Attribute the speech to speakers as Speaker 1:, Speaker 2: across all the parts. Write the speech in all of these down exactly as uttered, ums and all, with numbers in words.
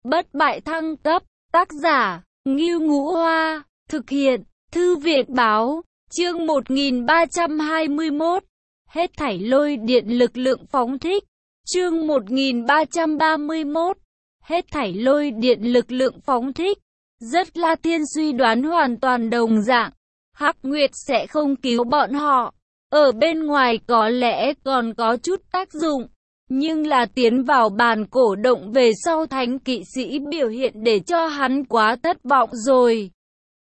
Speaker 1: Bất bại thăng cấp, tác giả, Ngưu Ngũ Hoa, thực hiện, Thư viện báo, chương một nghìn ba trăm hai mươi mốt, hết thảy lôi điện lực lượng phóng thích, chương một nghìn ba trăm ba mươi mốt, hết thảy lôi điện lực lượng phóng thích, rất La Thiên suy đoán hoàn toàn đồng dạng, Hắc Nguyệt sẽ không cứu bọn họ, ở bên ngoài có lẽ còn có chút tác dụng. Nhưng là tiến vào bàn cổ động về sau thánh kỵ sĩ biểu hiện để cho hắn quá thất vọng rồi.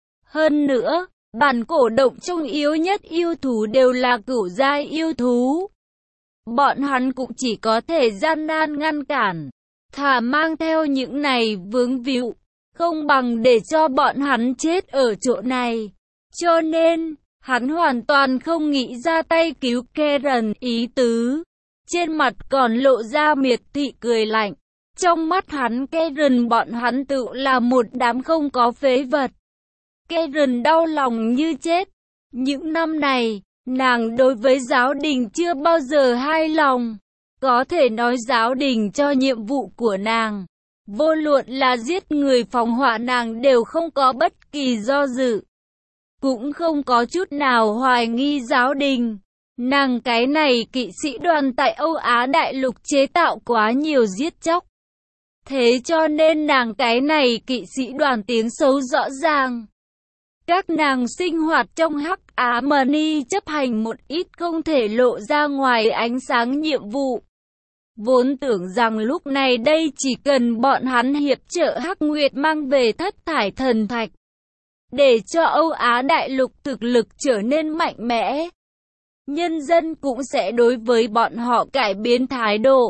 Speaker 1: Hơn nữa, bàn cổ động trong yếu nhất yêu thú đều là cửu giai yêu thú. Bọn hắn cũng chỉ có thể gian nan ngăn cản, thà mang theo những này vướng víu, không bằng để cho bọn hắn chết ở chỗ này. Cho nên, hắn hoàn toàn không nghĩ ra tay cứu Karen ý tứ. Trên mặt còn lộ ra miệt thị cười lạnh. Trong mắt hắn Karen bọn hắn tự là một đám không có phế vật. Karen đau lòng như chết. Những năm này, nàng đối với giáo đình chưa bao giờ hài lòng. Có thể nói giáo đình cho nhiệm vụ của nàng. Vô luận là giết người phóng hỏa nàng đều không có bất kỳ do dự. Cũng không có chút nào hoài nghi giáo đình. Nàng cái này kỵ sĩ đoàn tại Âu Á Đại Lục chế tạo quá nhiều giết chóc. Thế cho nên nàng cái này kỵ sĩ đoàn tiếng xấu rõ ràng. Các nàng sinh hoạt trong Hắc Ám Mani chấp hành một ít không thể lộ ra ngoài ánh sáng nhiệm vụ. Vốn tưởng rằng lúc này đây chỉ cần bọn hắn hiệp trợ Hắc Nguyệt mang về thất thải thần thạch. Để cho Âu Á Đại Lục thực lực trở nên mạnh mẽ. Nhân dân cũng sẽ đối với bọn họ cải biến thái độ.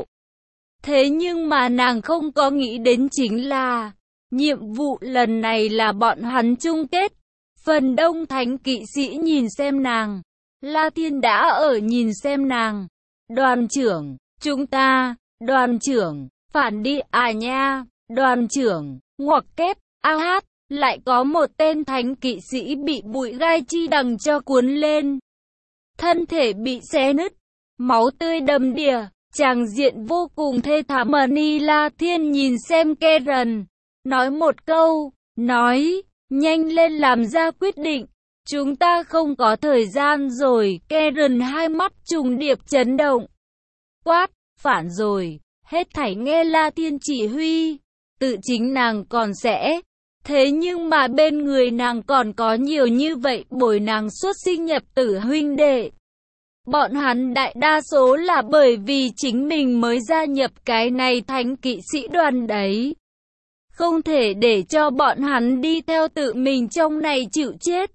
Speaker 1: Thế nhưng mà nàng không có nghĩ đến chính là, nhiệm vụ lần này là bọn hắn chung kết. Phần đông thánh kỵ sĩ nhìn xem nàng, La Thiên đã ở nhìn xem nàng. Đoàn trưởng, chúng ta, đoàn trưởng, phản đi à nha, đoàn trưởng, ngoặc kép, a hát, lại có một tên thánh kỵ sĩ bị bụi gai chi đằng cho cuốn lên. Thân thể bị xé nứt, máu tươi đầm đìa, tràng diện vô cùng thê thảm. Mani La Thiên nhìn xem Karen, nói một câu, nói, nhanh lên làm ra quyết định, chúng ta không có thời gian rồi. Karen hai mắt trùng điệp chấn động, quát, phản rồi, hết thảy nghe La Thiên chỉ huy, tự chính nàng còn sẽ. Thế nhưng mà bên người nàng còn có nhiều như vậy bồi nàng xuất sinh nhập tử huynh đệ. Bọn hắn đại đa số là bởi vì chính mình mới gia nhập cái này thánh kỵ sĩ đoàn đấy. Không thể để cho bọn hắn đi theo tự mình trong này chịu chết.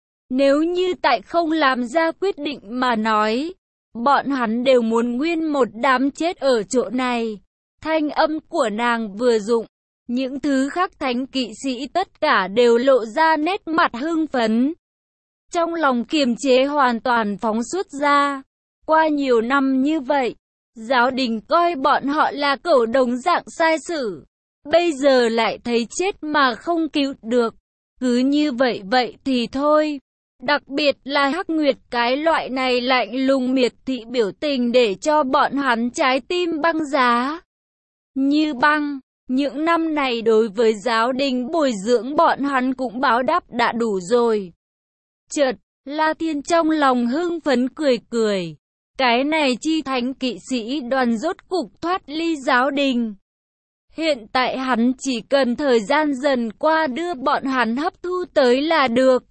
Speaker 1: Nếu như tại không làm ra quyết định mà nói, bọn hắn đều muốn nguyên một đám chết ở chỗ này. Thanh âm của nàng vừa dụng. Những thứ khác thánh kỵ sĩ tất cả đều lộ ra nét mặt hưng phấn. Trong lòng kiềm chế hoàn toàn phóng xuất ra. Qua nhiều năm như vậy, giáo đình coi bọn họ là cẩu đồng dạng sai sử. Bây giờ lại thấy chết mà không cứu được. Cứ như vậy vậy thì thôi. Đặc biệt là Hắc Nguyệt cái loại này lạnh lùng miệt thị biểu tình để cho bọn hắn trái tim băng giá. Như băng. Những năm này đối với giáo đình bồi dưỡng bọn hắn cũng báo đáp đã đủ rồi. Chợt, La Thiên trong lòng hưng phấn cười cười. Cái này chi thánh kỵ sĩ đoàn rốt cục thoát ly giáo đình. Hiện tại hắn chỉ cần thời gian dần qua đưa bọn hắn hấp thu tới là được.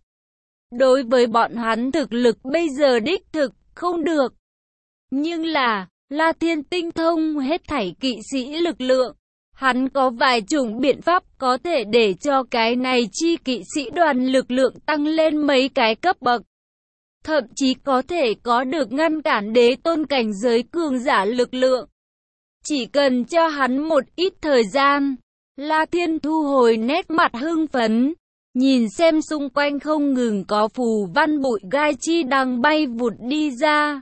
Speaker 1: Đối với bọn hắn thực lực bây giờ đích thực không được. Nhưng là, La Thiên tinh thông hết thảy kỵ sĩ lực lượng. Hắn có vài chủng biện pháp có thể để cho cái này chi kỵ sĩ đoàn lực lượng tăng lên mấy cái cấp bậc. Thậm chí có thể có được ngăn cản đế tôn cảnh giới cường giả lực lượng. Chỉ cần cho hắn một ít thời gian, La Thiên thu hồi nét mặt hưng phấn, nhìn xem xung quanh không ngừng có phù văn bụi gai chi đằng bay vụt đi ra.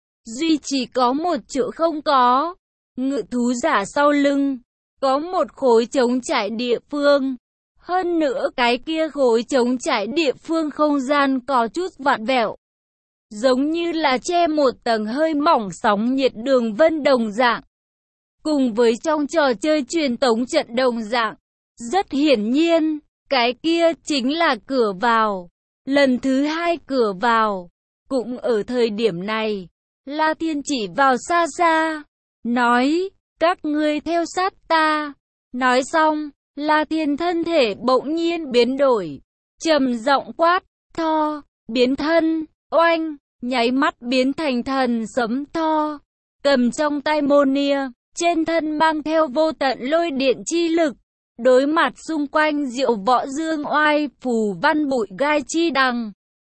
Speaker 1: Duy chỉ có một chỗ không có, ngự thú giả sau lưng. Có một khối trống trải địa phương. Hơn nữa cái kia khối trống trải địa phương không gian có chút vặn vẹo. Giống như là che một tầng hơi mỏng sóng nhiệt đường vân đồng dạng. cùng với trong trò chơi truyền tống trận đồng dạng. Rất hiển nhiên, cái kia chính là cửa vào. Lần thứ hai cửa vào. Cũng ở thời điểm này, La Thiên chỉ vào xa xa, nói, các ngươi theo sát ta. Nói xong, La Thiên thân thể bỗng nhiên biến đổi, trầm giọng quát, Tho, biến thân, oanh, nháy mắt biến thành thần sấm Tho, cầm trong tay môn nia, trên thân mang theo vô tận lôi điện chi lực, đối mặt xung quanh diệu võ dương oai, phù văn bụi gai chi đằng.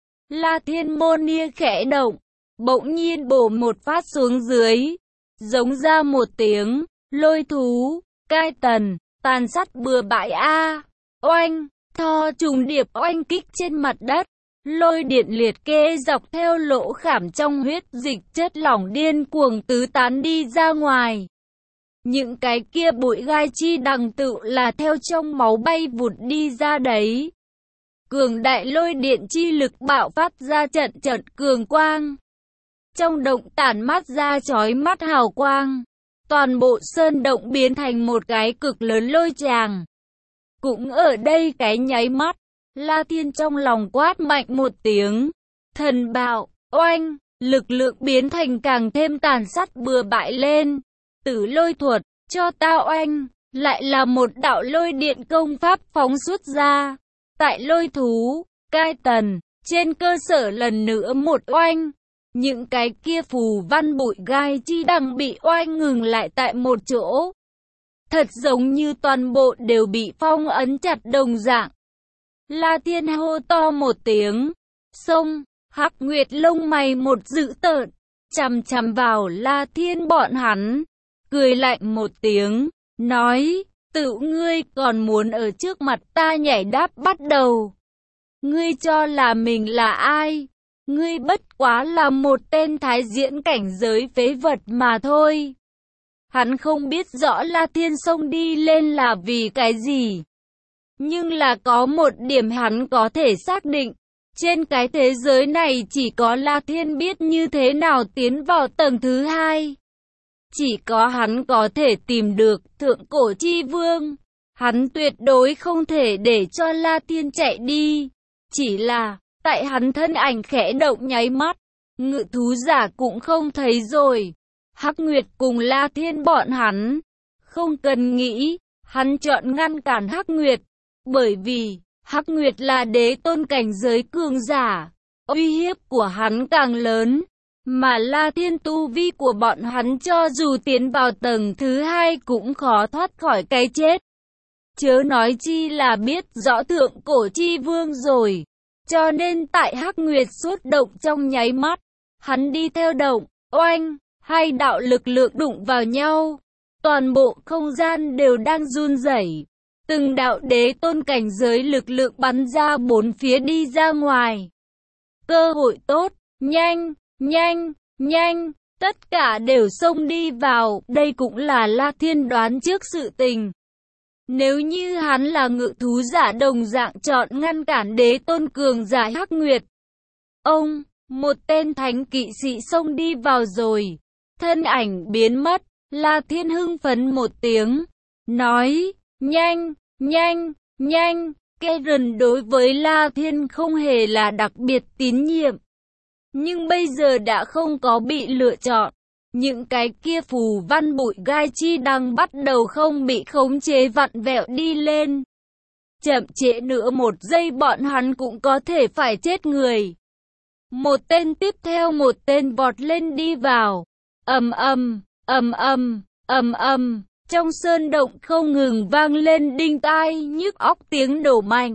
Speaker 1: La Thiên môn nia khẽ động, bỗng nhiên bổ một phát xuống dưới, giống ra một tiếng, lôi thú, cai tần, tàn sát bừa bãi a, oanh, Tho trùng điệp oanh kích trên mặt đất, lôi điện liệt kê dọc theo lỗ khảm trong huyết dịch chất lỏng điên cuồng tứ tán đi ra ngoài. Những cái kia bụi gai chi đằng tự là theo trong máu bay vụt đi ra đấy. Cường đại lôi điện chi lực bạo phát ra trận trận cường quang. Trong động tản mát ra chói mắt hào quang. Toàn bộ sơn động biến thành một cái cực lớn lôi tràng. Cũng ở đây cái nháy mắt, La Thiên trong lòng quát mạnh một tiếng. Thần bạo, oanh, lực lượng biến thành càng thêm tàn sát bừa bãi lên. Tử lôi thuật, cho ta oanh, lại là một đạo lôi điện công pháp phóng xuất ra. Tại lôi thú, cai tần, trên cơ sở lần nữa một oanh. Những cái kia phù văn bụi gai chi đằng bị oanh ngừng lại tại một chỗ. Thật giống như toàn bộ đều bị phong ấn chặt đồng dạng. La Thiên hô to một tiếng. Xông, Hắc Nguyệt lông mày một dữ tợn, chằm chằm vào La Thiên bọn hắn. Cười lạnh một tiếng, nói, tự ngươi còn muốn ở trước mặt ta nhảy đáp bắt đầu. Ngươi cho là mình là ai? Ngươi bất quá là một tên thái diễn cảnh giới phế vật mà thôi. Hắn không biết rõ La Thiên xông đi lên là vì cái gì. Nhưng là có một điểm hắn có thể xác định. Trên cái thế giới này chỉ có La Thiên biết như thế nào tiến vào tầng thứ hai. Chỉ có hắn có thể tìm được Thượng Cổ Chi Vương. Hắn tuyệt đối không thể để cho La Thiên chạy đi. Chỉ là, tại hắn thân ảnh khẽ động nháy mắt, ngự thú giả cũng không thấy rồi. Hắc Nguyệt cùng La Thiên bọn hắn. Không cần nghĩ, hắn chọn ngăn cản Hắc Nguyệt. Bởi vì, Hắc Nguyệt là đế tôn cảnh giới cường giả. Uy hiếp của hắn càng lớn. Mà La Thiên tu vi của bọn hắn cho dù tiến vào tầng thứ hai cũng khó thoát khỏi cái chết. Chớ nói chi là biết rõ Thượng Cổ Chi Vương rồi. Cho nên tại Hắc Nguyệt xuất động trong nháy mắt, hắn đi theo động, oanh, hai đạo lực lượng đụng vào nhau. Toàn bộ không gian đều đang run rẩy. Từng đạo đế tôn cảnh giới lực lượng bắn ra bốn phía đi ra ngoài. Cơ hội tốt, nhanh, nhanh, nhanh, tất cả đều xông đi vào. Đây cũng là La Thiên đoán trước sự tình. Nếu như hắn là ngự thú giả đồng dạng chọn ngăn cản đế tôn cường giả Hắc Nguyệt. Ông, một tên thánh kỵ sĩ xông đi vào rồi. Thân ảnh biến mất, La Thiên hưng phấn một tiếng. Nói, nhanh, nhanh, nhanh. Karen đối với La Thiên không hề là đặc biệt tín nhiệm. Nhưng bây giờ đã không có bị lựa chọn. Những cái kia phù văn bụi gai chi đang bắt đầu không bị khống chế vặn vẹo đi lên. Chậm trễ nữa một giây bọn hắn cũng có thể phải chết người. Một tên tiếp theo một tên vọt lên đi vào. Ầm ầm, ầm ầm, ầm ầm, trong sơn động không ngừng vang lên đinh tai nhức óc tiếng nổ mạnh.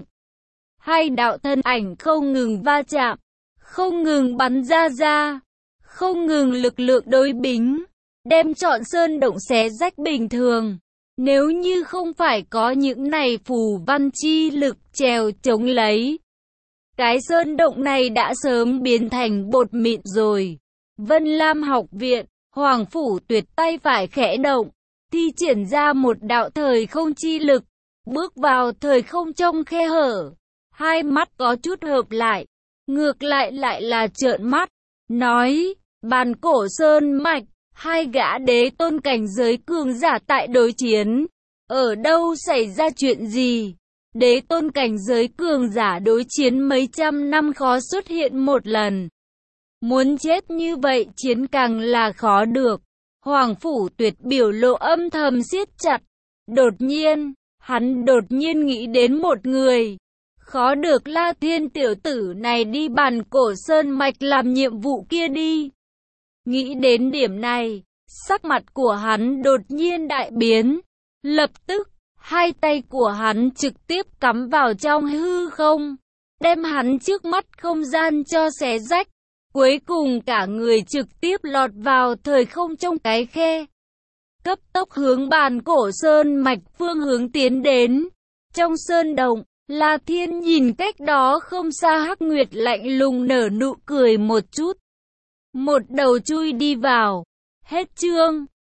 Speaker 1: Hai đạo thân ảnh không ngừng va chạm, không ngừng bắn ra ra, không ngừng lực lượng đối bính, đem trọn sơn động xé rách bình thường. Nếu như không phải có những này phù văn chi lực trèo chống lấy, cái sơn động này đã sớm biến thành bột mịn rồi. Vân Lam học viện, Hoàng Phủ Tuyệt tay phải khẽ động, thi triển ra một đạo thời không chi lực, bước vào thời không trong khe hở. Hai mắt có chút hợp lại, ngược lại lại là trợn mắt, nói, bàn cổ sơn mạch, Hai gã đế tôn cảnh giới cường giả tại đối chiến. Ở đâu xảy ra chuyện gì? Đế tôn cảnh giới cường giả đối chiến mấy trăm năm khó xuất hiện một lần. Muốn chết như vậy chiến càng là khó được. Hoàng Phủ Tuyệt biểu lộ âm thầm siết chặt. Đột nhiên, hắn đột nhiên nghĩ đến một người. Khó được La Thiên tiểu tử này đi Bàn Cổ Sơn Mạch làm nhiệm vụ kia đi. Nghĩ đến điểm này, sắc mặt của hắn đột nhiên đại biến. Lập tức, hai tay của hắn trực tiếp cắm vào trong hư không, đem hắn trước mắt không gian cho xé rách. Cuối cùng cả người trực tiếp lọt vào thời không trong cái khe. Cấp tốc hướng Bàn Cổ Sơn Mạch phương hướng tiến đến. Trong sơn động, La Thiên nhìn cách đó không xa Hắc Nguyệt lạnh lùng nở nụ cười một chút. Một đầu chui đi vào. Hết chương.